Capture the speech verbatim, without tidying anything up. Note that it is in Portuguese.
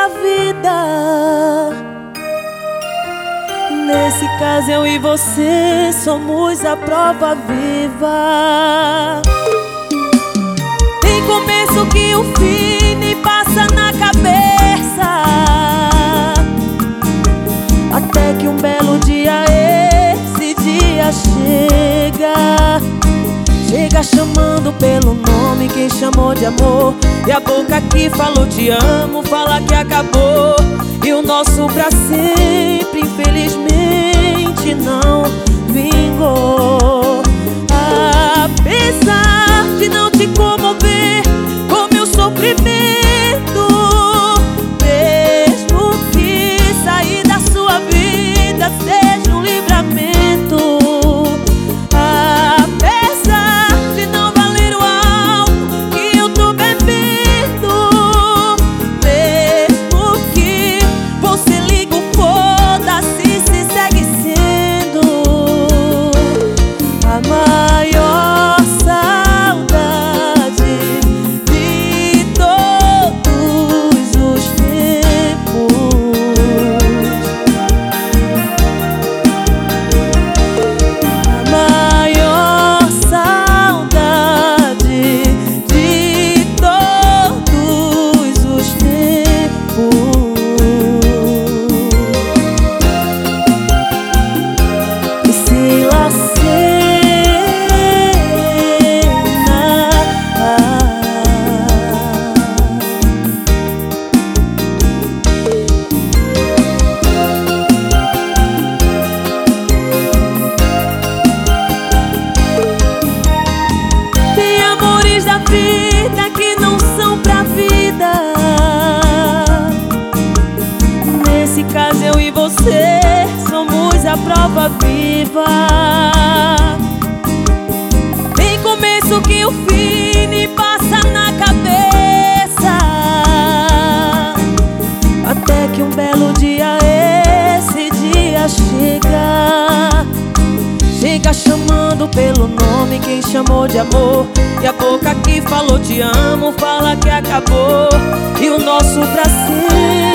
pra vida. Nesse caso eu e você somos a prova viva. Tem começo que o fim me passa na cabeça, até que um belo dia esse dia chega. Chega chamando pelo nome quem chamou de amor, e a boca que falou te amo fala que acabou. E o nosso pra sempre infelizmente não vingou. Apesar de não te comover com meu sofrimento, mesmo que sair da sua vida seja um livramento. Vida que não são pra vida. Nesse caso eu e você somos a prova viva. Tem começo que o fim me passa na cabeça, até que um belo dia esse dia chega. Chega chamando pelo nome quem chamou de amor, e a boca que falou te amo fala que acabou. E o nosso pra sempre